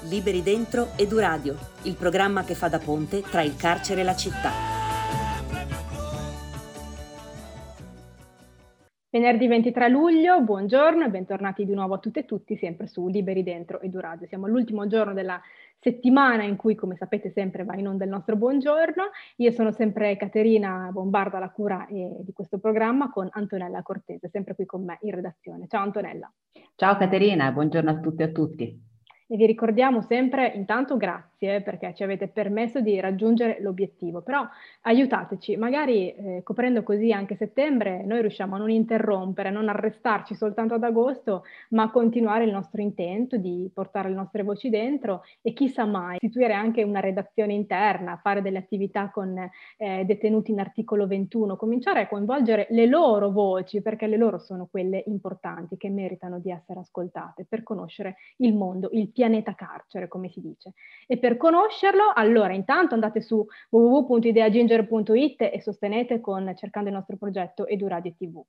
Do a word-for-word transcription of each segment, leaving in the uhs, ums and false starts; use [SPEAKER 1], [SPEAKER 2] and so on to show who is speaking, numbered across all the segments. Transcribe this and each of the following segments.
[SPEAKER 1] Liberi Dentro Eduradio, il programma che fa da ponte tra il carcere e la città.
[SPEAKER 2] Venerdì ventitré luglio, buongiorno e bentornati di nuovo a tutte e tutti, sempre su Liberi Dentro Eduradio. Siamo all'ultimo giorno della settimana in cui, come sapete, sempre va in onda il nostro buongiorno. Io sono sempre Caterina Bombarda alla cura eh, di questo programma con Antonella Cortese, sempre qui con me in redazione. Ciao Antonella.
[SPEAKER 3] Ciao Caterina, buongiorno a tutte e a tutti.
[SPEAKER 2] E vi ricordiamo sempre, intanto grazie perché ci avete permesso di raggiungere l'obiettivo, però aiutateci, magari eh, coprendo così anche settembre noi riusciamo a non interrompere, a non arrestarci soltanto ad agosto, ma a continuare il nostro intento di portare le nostre voci dentro e chissà mai istituire anche una redazione interna, fare delle attività con eh, detenuti in articolo ventuno, cominciare a coinvolgere le loro voci, perché le loro sono quelle importanti che meritano di essere ascoltate per conoscere il mondo, il pianeta carcere, come si dice. E per conoscerlo, allora intanto andate su w w w punto ideaginger punto i t e sostenete con, cercando il nostro progetto Eduradio tivù.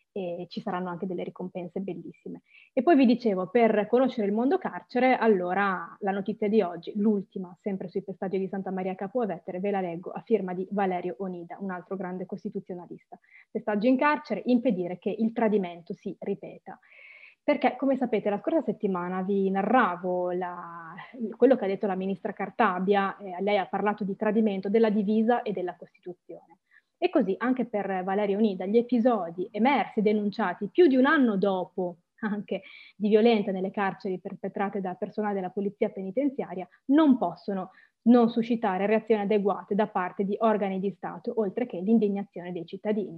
[SPEAKER 2] E ci saranno anche delle ricompense bellissime. E poi vi dicevo, per conoscere il mondo carcere, allora la notizia di oggi, l'ultima, sempre sui pestaggi di Santa Maria Capua Vetere, ve la leggo a firma di Valerio Onida, un altro grande costituzionalista. Pestaggi in carcere, impedire che il tradimento si ripeta. Perché, come sapete, la scorsa settimana vi narravo la, quello che ha detto la ministra Cartabia, eh, lei ha parlato di tradimento della divisa e della Costituzione. E così anche per Valerio Onida gli episodi emersi e denunciati più di un anno dopo anche di violenza nelle carceri perpetrate da personale della polizia penitenziaria non possono non suscitare reazioni adeguate da parte di organi di Stato, oltre che l'indignazione dei cittadini.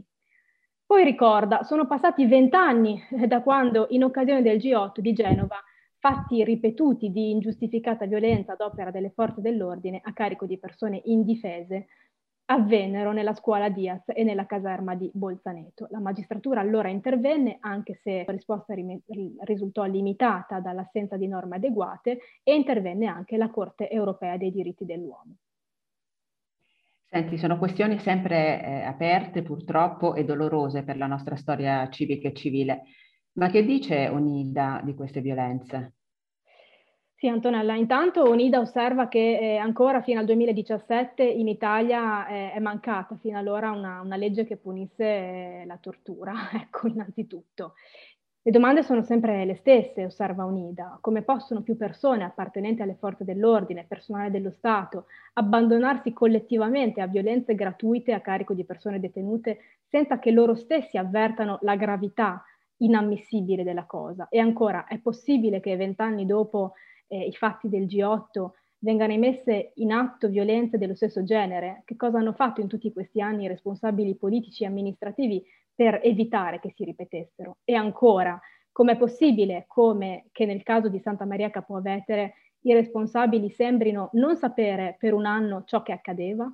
[SPEAKER 2] Poi ricorda, sono passati vent'anni da quando, in occasione del G otto di Genova, fatti ripetuti di ingiustificata violenza ad opera delle forze dell'ordine a carico di persone indifese avvennero nella scuola Diaz e nella caserma di Bolzaneto. La magistratura allora intervenne, anche se la risposta risultò limitata dall'assenza di norme adeguate, e intervenne anche la Corte Europea dei Diritti dell'Uomo.
[SPEAKER 3] Senti, sono questioni sempre eh, aperte purtroppo e dolorose per la nostra storia civica e civile. Ma che dice Onida di queste violenze?
[SPEAKER 2] Sì, Antonella, intanto Onida osserva che eh, ancora fino al duemiladiciassette in Italia eh, è mancata fino allora una, una legge che punisse eh, la tortura, ecco, innanzitutto. Le domande sono sempre le stesse, osserva Onida. Come possono più persone appartenenti alle forze dell'ordine, personale dello Stato, abbandonarsi collettivamente a violenze gratuite a carico di persone detenute senza che loro stessi avvertano la gravità inammissibile della cosa? E ancora, è possibile che vent'anni dopo eh, i fatti del G otto vengano emesse in atto violenze dello stesso genere? Che cosa hanno fatto in tutti questi anni i responsabili politici e amministrativi per evitare che si ripetessero? E ancora, com'è possibile come che nel caso di Santa Maria Capua Vetere i responsabili sembrino non sapere per un anno ciò che accadeva?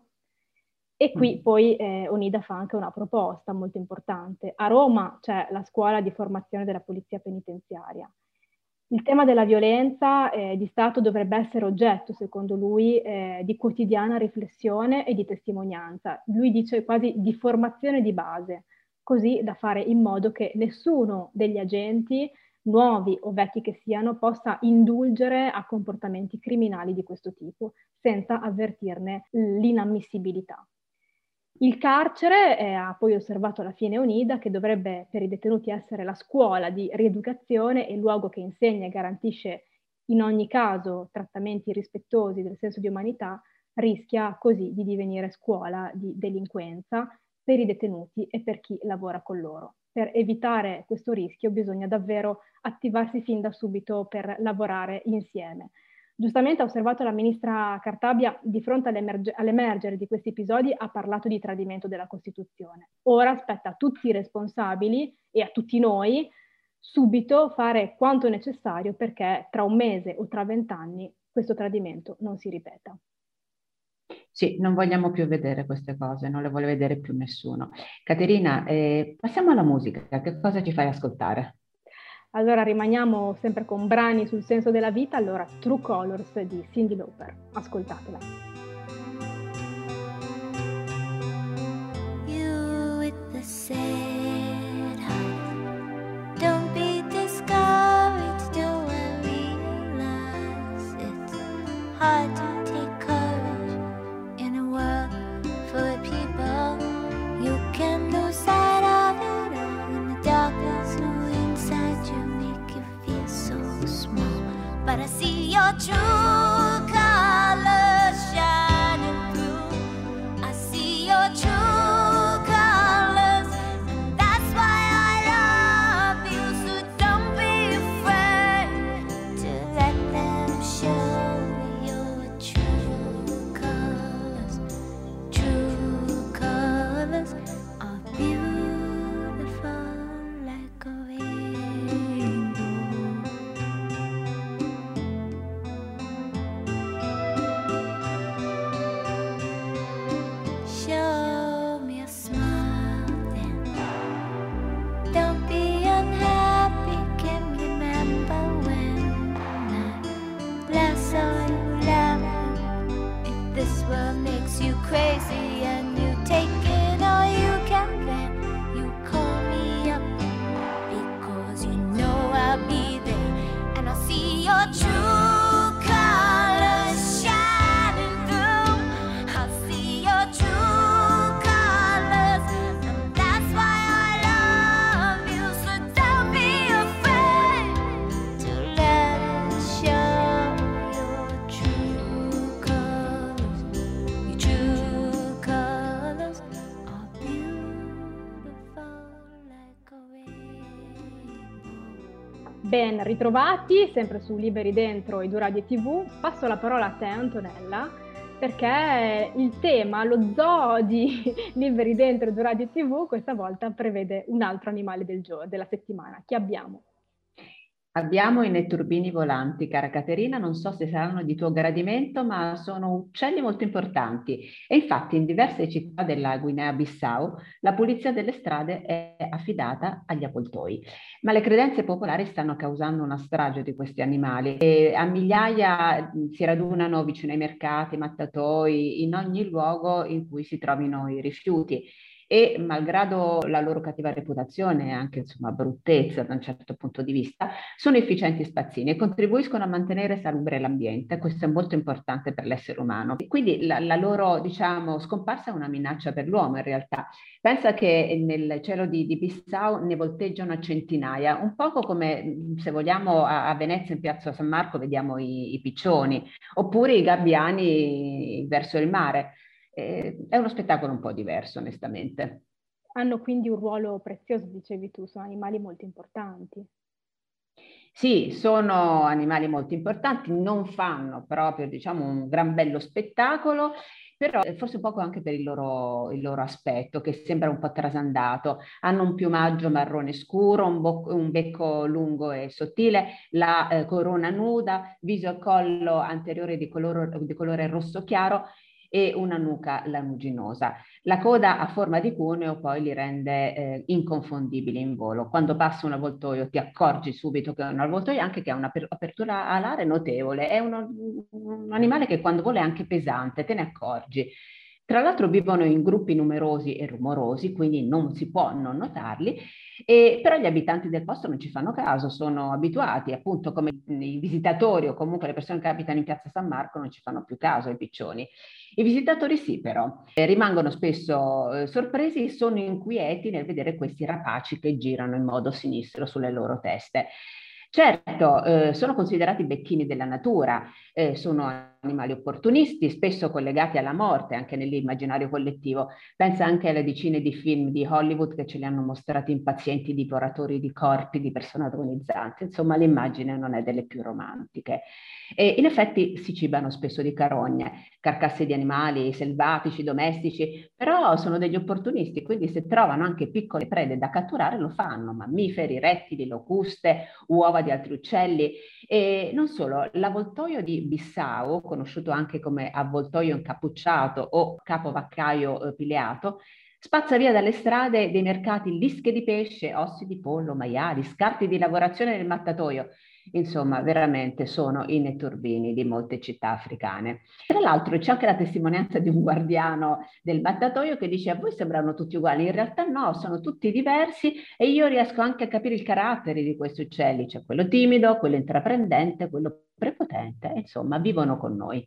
[SPEAKER 2] E qui poi eh, Onida fa anche una proposta molto importante. A Roma c'è la scuola di formazione della polizia penitenziaria. Il tema della violenza eh, di Stato dovrebbe essere oggetto, secondo lui, eh, di quotidiana riflessione e di testimonianza. Lui dice quasi di formazione di base, così da fare in modo che nessuno degli agenti, nuovi o vecchi che siano, possa indulgere a comportamenti criminali di questo tipo, senza avvertirne l'inammissibilità. Il carcere eh, ha poi osservato alla fine Onida che dovrebbe per i detenuti essere la scuola di rieducazione e il luogo che insegna e garantisce in ogni caso trattamenti rispettosi del senso di umanità, rischia così di divenire scuola di delinquenza per i detenuti e per chi lavora con loro. Per evitare questo rischio bisogna davvero attivarsi fin da subito per lavorare insieme. Giustamente ha osservato la ministra Cartabia, di fronte all'emerge- all'emergere di questi episodi ha parlato di tradimento della Costituzione. Ora spetta a tutti i responsabili e a tutti noi subito fare quanto necessario perché tra un mese o tra vent'anni questo tradimento non si ripeta.
[SPEAKER 3] Sì, non vogliamo più vedere queste cose, non le vuole vedere più nessuno. Caterina, eh, passiamo alla musica. Che cosa ci fai ascoltare?
[SPEAKER 2] Allora rimaniamo sempre con brani sul senso della vita, allora True Colors di Cyndi Lauper, ascoltatela.
[SPEAKER 4] You with the sad heart, don't be discouraged, do I realize it's but I see your true colors shining through. I see your true colors, and that's why I love you. So don't be afraid to let them show your true colors. True colors are beautiful like a rainbow. Show me a smile then. Don't be unhappy, can remember when I bless all you love. If this world makes you crazy and you take it all you can, then you call me up, because you know I'll be there, and I'll see your true colors shining through. I'll see your true colors, and that's why I love you. So don't be afraid to let it show your true colors. Your true colors are beautiful like a rainbow.
[SPEAKER 2] Ben ritrovati, sempre su Liberi Dentro i due Radio tivù. Passo la parola a te, Antonella, perché il tema, lo zoo di Liberi Dentro i due Radio tivù, questa volta prevede un altro animale del giorno, della settimana. Chi abbiamo?
[SPEAKER 3] Abbiamo i netturbini volanti, cara Caterina, non so se saranno di tuo gradimento, ma sono uccelli molto importanti e infatti in diverse città della Guinea-Bissau la pulizia delle strade è affidata agli avvoltoi. Ma le credenze popolari stanno causando una strage di questi animali e a migliaia mh, si radunano vicino ai mercati, mattatoi, in ogni luogo in cui si trovino i rifiuti. E malgrado la loro cattiva reputazione e anche insomma bruttezza da un certo punto di vista, sono efficienti spazzini e contribuiscono a mantenere salubre l'ambiente. Questo è molto importante per l'essere umano. E quindi la, la loro diciamo scomparsa è una minaccia per l'uomo in realtà. Pensa che nel cielo di, di Bissau ne volteggiano a centinaia, un poco come se vogliamo a, a Venezia in piazza San Marco vediamo i, i piccioni, oppure i gabbiani verso il mare. Eh, è uno spettacolo un po' diverso, onestamente.
[SPEAKER 2] Hanno quindi un ruolo prezioso, dicevi tu, sono animali molto importanti.
[SPEAKER 3] Sì, sono animali molto importanti, non fanno proprio, diciamo, un gran bello spettacolo, però forse un poco anche per il loro, il loro aspetto, che sembra un po' trasandato. Hanno un piumaggio marrone scuro, un, un becco lungo e sottile, la eh, corona nuda, viso e collo anteriore di colore, di colore rosso chiaro, e una nuca lanuginosa. La coda a forma di cuneo poi li rende eh, inconfondibili in volo. Quando passa un avvoltoio ti accorgi subito che è un avvoltoio, anche che ha un'apertura alare notevole. È uno, un animale che quando vola è anche pesante, te ne accorgi. Tra l'altro vivono in gruppi numerosi e rumorosi, quindi non si può non notarli, e però gli abitanti del posto non ci fanno caso, sono abituati, appunto come i visitatori o comunque le persone che abitano in piazza San Marco non ci fanno più caso ai piccioni. I visitatori sì, però, eh, rimangono spesso eh, sorpresi e sono inquieti nel vedere questi rapaci che girano in modo sinistro sulle loro teste. Certo, eh, sono considerati becchini della natura, eh, sono animali opportunisti, spesso collegati alla morte anche nell'immaginario collettivo. Pensa anche alle decine di film di Hollywood che ce li hanno mostrati impazienti divoratori di corpi di persone agonizzanti. Insomma, l'immagine non è delle più romantiche. E in effetti si cibano spesso di carogne, carcasse di animali selvatici, domestici, però sono degli opportunisti, quindi se trovano anche piccole prede da catturare lo fanno, mammiferi, rettili, locuste, uova di altri uccelli. E non solo, l'avvoltoio di Bissau, conosciuto anche come avvoltoio incappucciato o capovaccaio eh, pileato, spazza via dalle strade dei mercati lische di pesce, ossi di pollo, maiali, scarti di lavorazione del mattatoio. Insomma, veramente sono i netturbini di molte città africane. Tra l'altro c'è anche la testimonianza di un guardiano del mattatoio che dice: a voi sembrano tutti uguali, in realtà no, sono tutti diversi e io riesco anche a capire il carattere di questi uccelli, c'è quello timido, quello intraprendente, quello prepotente, insomma, vivono con noi.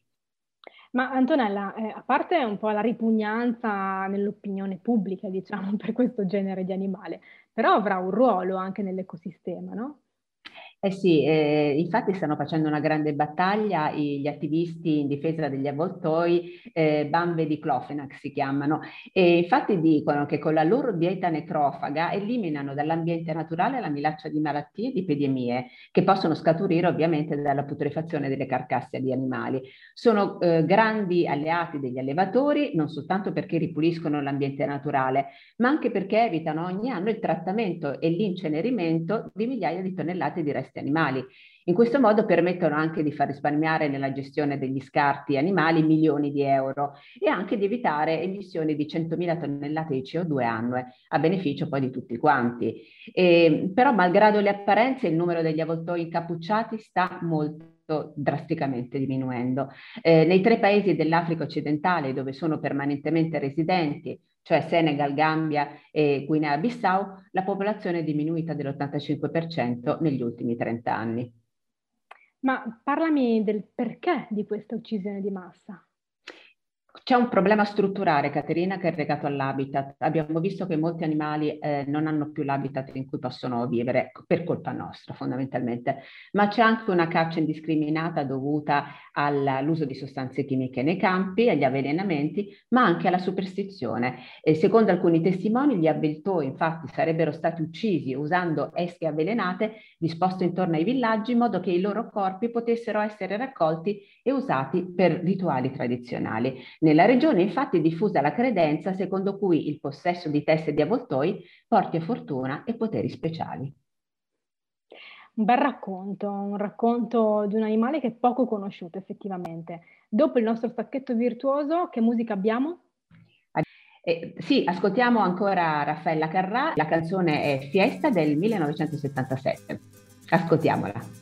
[SPEAKER 2] Ma Antonella, eh, a parte un po' la ripugnanza nell'opinione pubblica, diciamo, per questo genere di animale, però avrà un ruolo anche nell'ecosistema, no?
[SPEAKER 3] Eh sì, eh, infatti stanno facendo una grande battaglia i- gli attivisti in difesa degli avvoltoi, eh, Bamve di Clofenac si chiamano, e infatti dicono che con la loro dieta necrofaga eliminano dall'ambiente naturale la minaccia di malattie e di epidemie che possono scaturire ovviamente dalla putrefazione delle carcasse di animali. Sono eh, grandi alleati degli allevatori, non soltanto perché ripuliscono l'ambiente naturale, ma anche perché evitano ogni anno il trattamento e l'incenerimento di migliaia di tonnellate di resti animali. In questo modo permettono anche di far risparmiare nella gestione degli scarti animali milioni di euro e anche di evitare emissioni di centomila tonnellate di C O due annue, a beneficio poi di tutti quanti. E, però, malgrado le apparenze, il numero degli avvoltoi incappucciati sta molto drasticamente diminuendo. Eh, nei tre paesi dell'Africa occidentale dove sono permanentemente residenti, cioè Senegal, Gambia e Guinea-Bissau, la popolazione è diminuita dell'ottantacinque per cento negli ultimi trenta anni.
[SPEAKER 2] Ma parlami del perché di questa uccisione di massa.
[SPEAKER 3] C'è un problema strutturale, Caterina, che è legato all'habitat. Abbiamo visto che molti animali eh, non hanno più l'habitat in cui possono vivere, per colpa nostra fondamentalmente, ma c'è anche una caccia indiscriminata dovuta all'uso di sostanze chimiche nei campi, agli avvelenamenti, ma anche alla superstizione. E secondo alcuni testimoni, gli avvoltoi infatti sarebbero stati uccisi usando esche avvelenate disposte intorno ai villaggi in modo che i loro corpi potessero essere raccolti e usati per rituali tradizionali. Nella regione infatti è diffusa la credenza secondo cui il possesso di teste di avvoltoi porti fortuna e poteri speciali.
[SPEAKER 2] Un bel racconto, un racconto di un animale che è poco conosciuto effettivamente. Dopo il nostro stacchetto virtuoso, che musica abbiamo?
[SPEAKER 3] Eh, sì, ascoltiamo ancora Raffaella Carrà, la canzone è Fiesta del millenovecentosettantasette. Ascoltiamola.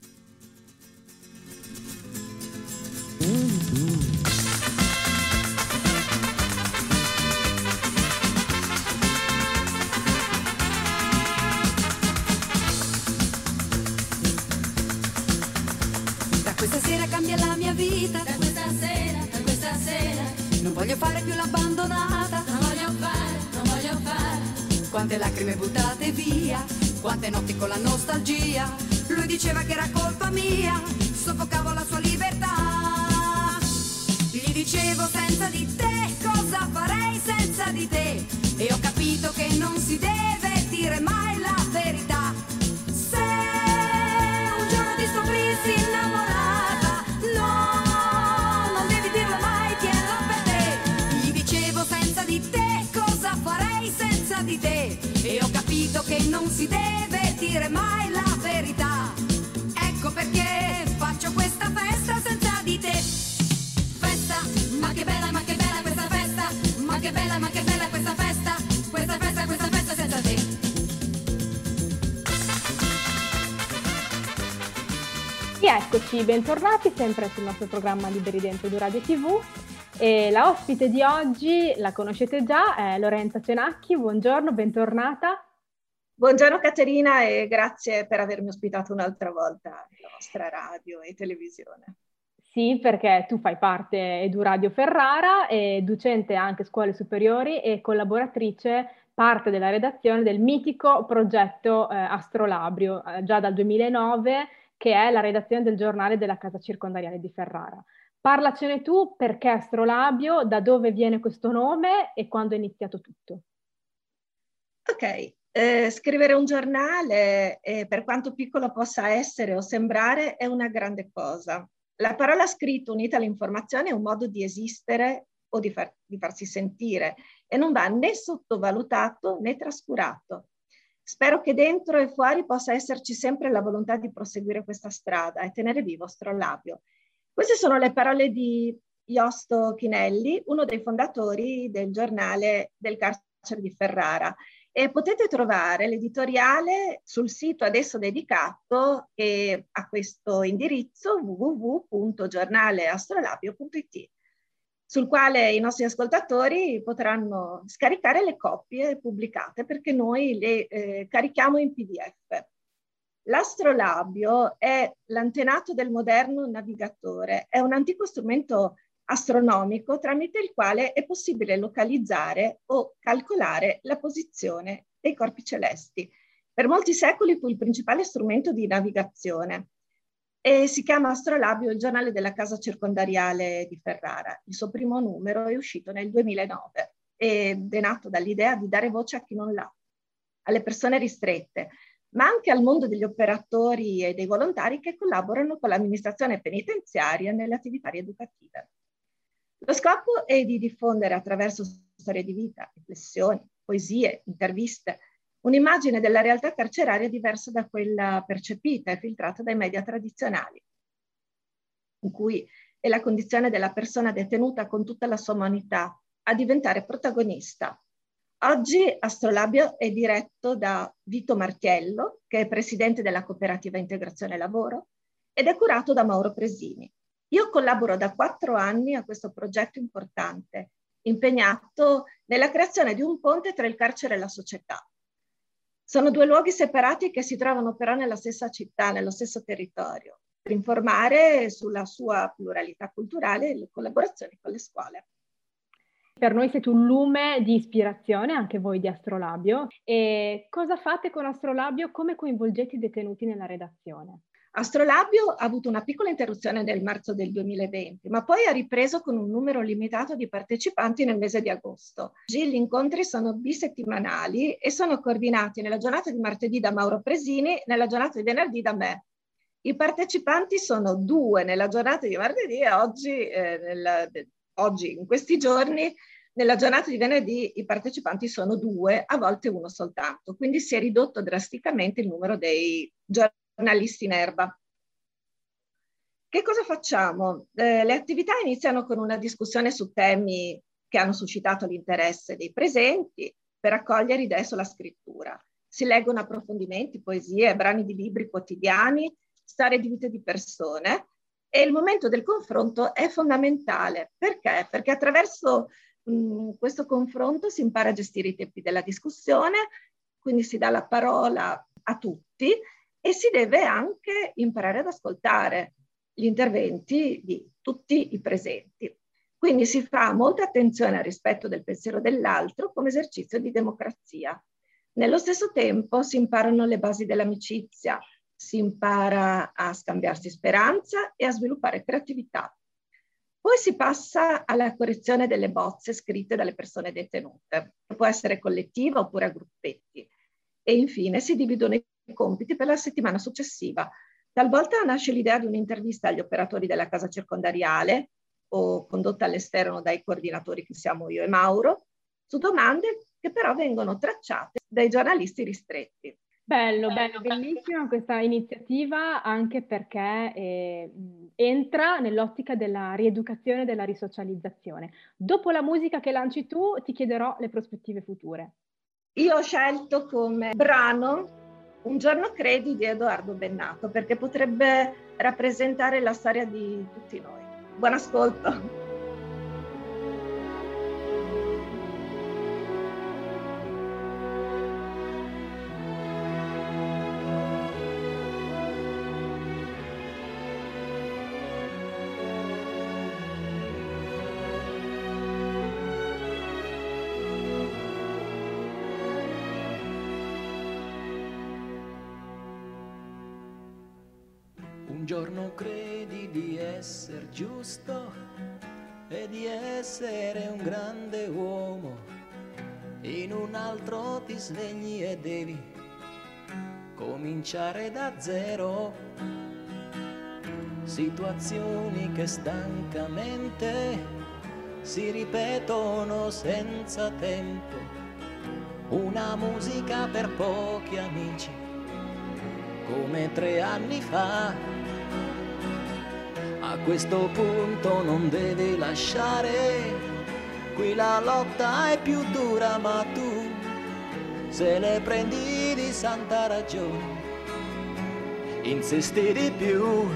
[SPEAKER 5] Questa sera cambia la mia vita, da questa sera, da questa sera. Non voglio fare più l'abbandonata, non voglio fare, non voglio fare. Quante lacrime buttate via, quante notti con la nostalgia. Lui diceva che era colpa mia, soffocavo la sua libertà. Gli dicevo senza di te, cosa farei senza di te? E ho capito che non si deve dire mai la verità. Se un giorno ti scoprissi innamorato, di te, e ho capito che non si deve dire mai la verità. Ecco perché faccio questa festa senza di te. Festa, ma che bella, ma che bella questa festa, ma che bella, ma che bella questa festa, questa festa, questa festa senza te.
[SPEAKER 2] Rieccoci, bentornati sempre sul nostro programma Liberi Dentro di Radio tivù. E la ospite di oggi, la conoscete già, è Lorenza Cenacchi. Buongiorno, bentornata.
[SPEAKER 6] Buongiorno Caterina e grazie per avermi ospitato un'altra volta nella vostra radio e televisione.
[SPEAKER 2] Sì, perché tu fai parte Edu Radio Ferrara, e docente anche scuole superiori e collaboratrice, parte della redazione del mitico progetto eh, Astrolabio, eh, già dal duemilanove, che è la redazione del giornale della Casa Circondariale di Ferrara. Parlacene tu, perché Astrolabio, da dove viene questo nome e quando è iniziato tutto?
[SPEAKER 6] Ok, eh, scrivere un giornale, eh, per quanto piccolo possa essere o sembrare, è una grande cosa. La parola scritta unita all'informazione è un modo di esistere o di, far, di farsi sentire e non va né sottovalutato né trascurato. Spero che dentro e fuori possa esserci sempre la volontà di proseguire questa strada e tenere vivo Astrolabio. Queste sono le parole di Josto Chinelli, uno dei fondatori del giornale del carcere di Ferrara. E potete trovare l'editoriale sul sito adesso dedicato eh, a questo indirizzo w w w punto giornale astrolabio punto i t, sul quale i nostri ascoltatori potranno scaricare le copie pubblicate, perché noi le eh, carichiamo in P D F. L'astrolabio è l'antenato del moderno navigatore, è un antico strumento astronomico tramite il quale è possibile localizzare o calcolare la posizione dei corpi celesti. Per molti secoli fu il principale strumento di navigazione e si chiama Astrolabio, il giornale della casa circondariale di Ferrara. Il suo primo numero è uscito nel duemilanove ed è nato dall'idea di dare voce a chi non l'ha, alle persone ristrette, ma anche al mondo degli operatori e dei volontari che collaborano con l'amministrazione penitenziaria nelle attività rieducative. Lo scopo è di diffondere attraverso storie di vita, riflessioni, poesie, interviste, un'immagine della realtà carceraria diversa da quella percepita e filtrata dai media tradizionali, in cui è la condizione della persona detenuta con tutta la sua umanità a diventare protagonista. Oggi Astrolabio è diretto da Vito Martiello, che è presidente della cooperativa Integrazione Lavoro, ed è curato da Mauro Presini. Io collaboro da quattro anni a questo progetto importante, impegnato nella creazione di un ponte tra il carcere e la società. Sono due luoghi separati che si trovano però nella stessa città, nello stesso territorio, per informare sulla sua pluralità culturale e le collaborazioni con le scuole.
[SPEAKER 2] Per noi siete un lume di ispirazione, anche voi di Astrolabio. E cosa fate con Astrolabio? Come coinvolgete i detenuti nella redazione?
[SPEAKER 6] Astrolabio ha avuto una piccola interruzione nel marzo del duemilaventi, ma poi ha ripreso con un numero limitato di partecipanti nel mese di agosto. Oggi gli incontri sono bisettimanali e sono coordinati nella giornata di martedì da Mauro Presini, nella giornata di venerdì da me. I partecipanti sono due nella giornata di martedì e oggi, eh, nella, oggi in questi giorni, nella giornata di venerdì, i partecipanti sono due, a volte uno soltanto. Quindi si è ridotto drasticamente il numero dei giornalisti in erba. Che cosa facciamo? Eh, le attività iniziano con una discussione su temi che hanno suscitato l'interesse dei presenti per raccogliere idee sulla scrittura. Si leggono approfondimenti, poesie, brani di libri quotidiani, storie di vite di persone e il momento del confronto è fondamentale. Perché? Perché attraverso mh, questo confronto si impara a gestire i tempi della discussione, quindi si dà la parola a tutti e si deve anche imparare ad ascoltare gli interventi di tutti i presenti. Quindi si fa molta attenzione al rispetto del pensiero dell'altro come esercizio di democrazia. Nello stesso tempo si imparano le basi dell'amicizia, si impara a scambiarsi speranza e a sviluppare creatività. Poi si passa alla correzione delle bozze scritte dalle persone detenute. Può essere collettiva oppure a gruppetti. E infine si dividono i compiti per la settimana successiva. Talvolta nasce l'idea di un'intervista agli operatori della casa circondariale o condotta all'esterno dai coordinatori che siamo io e Mauro, su domande che però vengono tracciate dai giornalisti ristretti.
[SPEAKER 2] Bello, bello, bellissima questa iniziativa anche perché eh, entra nell'ottica della rieducazione e della risocializzazione. Dopo la musica che lanci tu ti chiederò le prospettive future.
[SPEAKER 6] Io ho scelto come brano Un giorno credi di Edoardo Bennato perché potrebbe rappresentare la storia di tutti noi. Buon ascolto!
[SPEAKER 7] Un giorno credi di essere giusto e di essere un grande uomo, in un altro ti svegli e devi cominciare da zero. Situazioni che stancamente si ripetono senza tempo, una musica per pochi amici come tre anni fa. A questo punto non devi lasciare, qui la lotta è più dura, ma tu se ne prendi di santa ragione, insisti di più.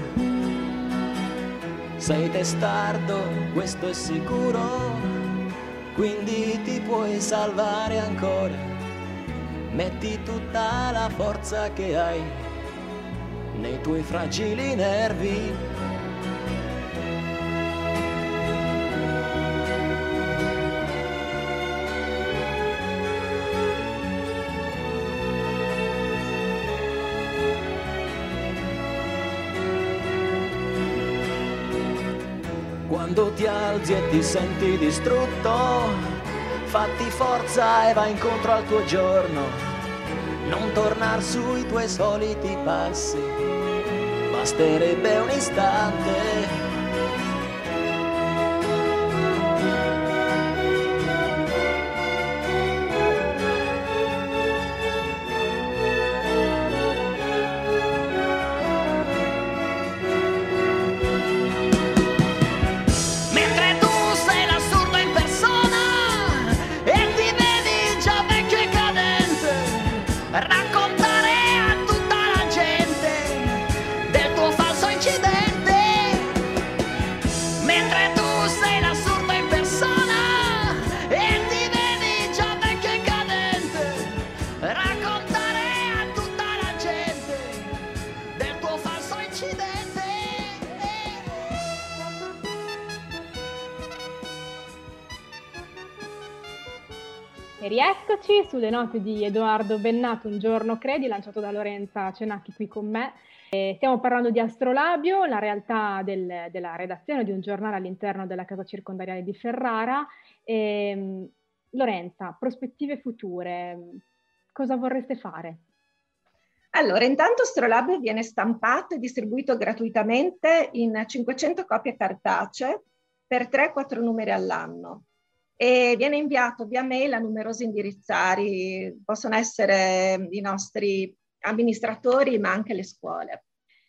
[SPEAKER 7] Sei testardo, questo è sicuro, quindi ti puoi salvare ancora. Metti tutta la forza che hai nei tuoi fragili nervi. Quando ti alzi e ti senti distrutto, fatti forza e vai incontro al tuo giorno. Non tornar sui tuoi soliti passi, basterebbe un istante.
[SPEAKER 2] E rieccoci sulle note di Edoardo Bennato, Un giorno credi, lanciato da Lorenza Cenacchi qui con me. E stiamo parlando di Astrolabio, la realtà del, della redazione di un giornale all'interno della casa circondariale di Ferrara. E, Lorenza, prospettive future, cosa vorreste fare?
[SPEAKER 6] Allora, intanto Astrolabio viene stampato e distribuito gratuitamente in cinquecento copie cartacee per tre quattro numeri all'anno. E viene inviato via mail a numerosi indirizzari, possono essere i nostri amministratori ma anche le scuole.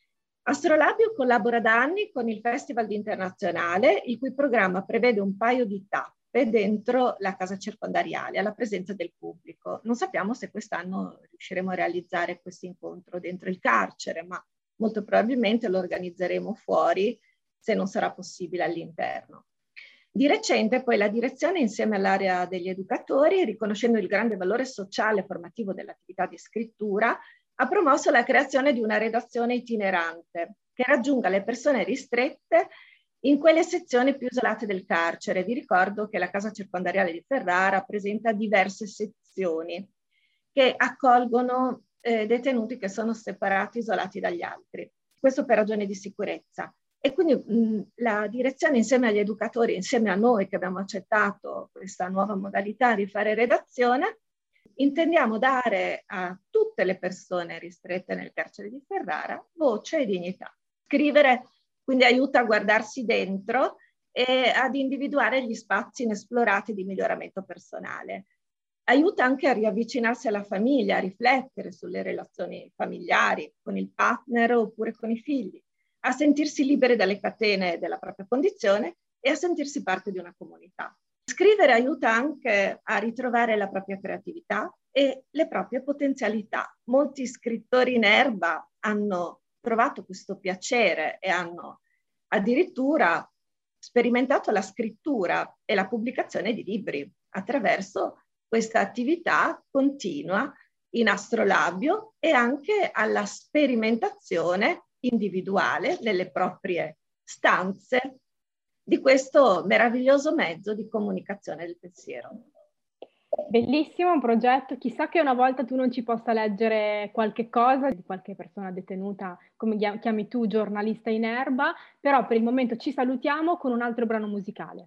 [SPEAKER 6] Astrolabio collabora da anni con il Festival Internazionale, il cui programma prevede un paio di tappe dentro la casa circondariale alla presenza del pubblico. Non sappiamo se quest'anno riusciremo a realizzare questo incontro dentro il carcere, ma molto probabilmente lo organizzeremo fuori se non sarà possibile all'interno. Di recente poi la direzione, insieme all'area degli educatori, riconoscendo il grande valore sociale e formativo dell'attività di scrittura, ha promosso la creazione di una redazione itinerante che raggiunga le persone ristrette in quelle sezioni più isolate del carcere. Vi ricordo che la casa circondariale di Ferrara presenta diverse sezioni che accolgono eh, detenuti che sono separati, isolati dagli altri. Questo per ragioni di sicurezza. E quindi mh, la direzione, insieme agli educatori, insieme a noi che abbiamo accettato questa nuova modalità di fare redazione, intendiamo dare a tutte le persone ristrette nel carcere di Ferrara voce e dignità. Scrivere quindi aiuta a guardarsi dentro e ad individuare gli spazi inesplorati di miglioramento personale. Aiuta anche a riavvicinarsi alla famiglia, a riflettere sulle relazioni familiari, con il partner oppure con i figli, a sentirsi liberi dalle catene della propria condizione e a sentirsi parte di una comunità. Scrivere aiuta anche a ritrovare la propria creatività e le proprie potenzialità. Molti scrittori in erba hanno trovato questo piacere e hanno addirittura sperimentato la scrittura e la pubblicazione di libri attraverso questa attività continua in Astrolabio e anche alla sperimentazione individuale nelle proprie stanze di questo meraviglioso mezzo di comunicazione del pensiero.
[SPEAKER 2] Bellissimo, un progetto. Chissà che una volta tu non ci possa leggere qualche cosa di qualche persona detenuta, come chiami tu, giornalista in erba, però per il momento ci salutiamo con un altro brano musicale.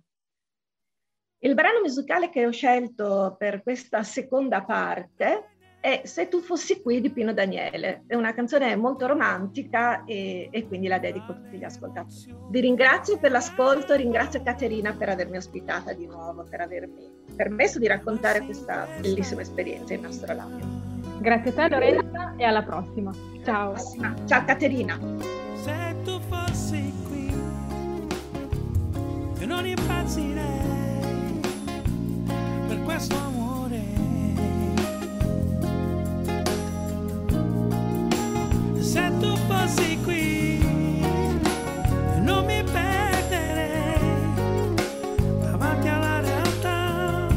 [SPEAKER 6] Il brano musicale che ho scelto per questa seconda parte è Se tu fossi qui di Pino Daniele. È una canzone molto romantica e, e quindi la dedico a tutti gli ascoltatori. Vi ringrazio per l'ascolto, ringrazio Caterina per avermi ospitata di nuovo, per avermi permesso di raccontare questa bellissima esperienza in Astrolabio.
[SPEAKER 2] Grazie a te Lorenza e alla prossima. Ciao.
[SPEAKER 6] Prossima. Ciao Caterina.
[SPEAKER 8] Se tu fossi qui, io non impazzirei per questo amore. Se tu fossi qui, non mi perderei davanti alla realtà.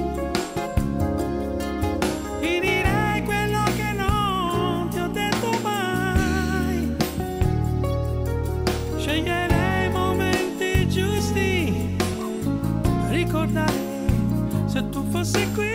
[SPEAKER 8] Ti direi quello che non ti ho detto mai. Sceglierei i momenti giusti per ricordare se tu fossi qui.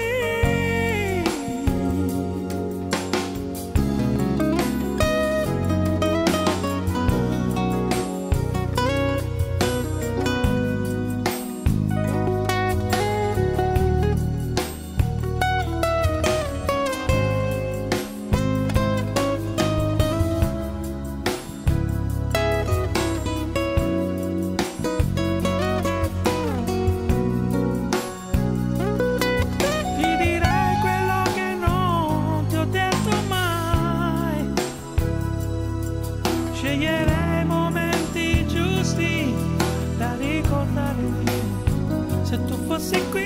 [SPEAKER 8] sceglierei momenti giusti da ricordare se tu fossi qui.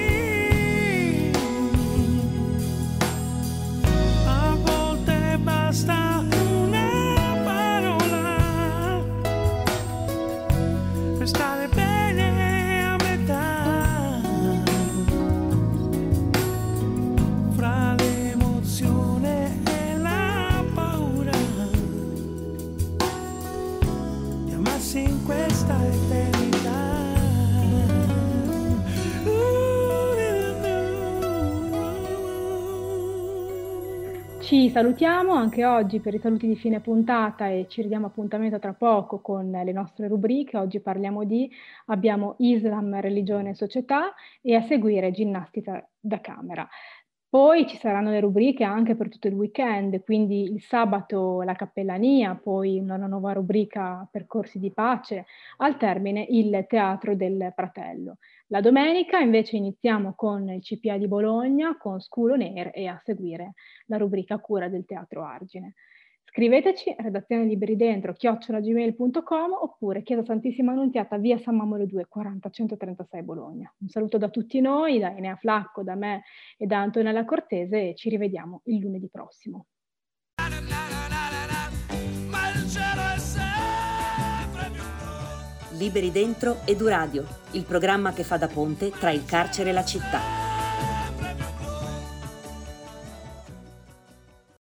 [SPEAKER 8] A volte basta una parola per stare bene a metà, fra l'emozione e la paura di amarsi in questa eternità.
[SPEAKER 2] Ci salutiamo anche oggi per i saluti di fine puntata e ci ridiamo appuntamento tra poco con le nostre rubriche. Oggi parliamo di, abbiamo Islam, religione e società, e a seguire ginnastica da camera. Poi ci saranno le rubriche anche per tutto il weekend, quindi il sabato la cappellania, poi una nuova rubrica percorsi di pace, al termine il teatro del Pratello. La domenica invece iniziamo con il C P A di Bologna, con School on Air e a seguire la rubrica a cura del Teatro Argine. Scriveteci, redazione liberi dentro, chiocciola gmail punto com, oppure Chiesa Santissima Annunziata, via San Mamolo due, quaranta centotrentasei Bologna. Un saluto da tutti noi, da Enea Flacco, da me e da Antonella Cortese, e ci rivediamo il lunedì prossimo.
[SPEAKER 1] Liberi Dentro Eduradio, il programma che fa da ponte tra il carcere e la città.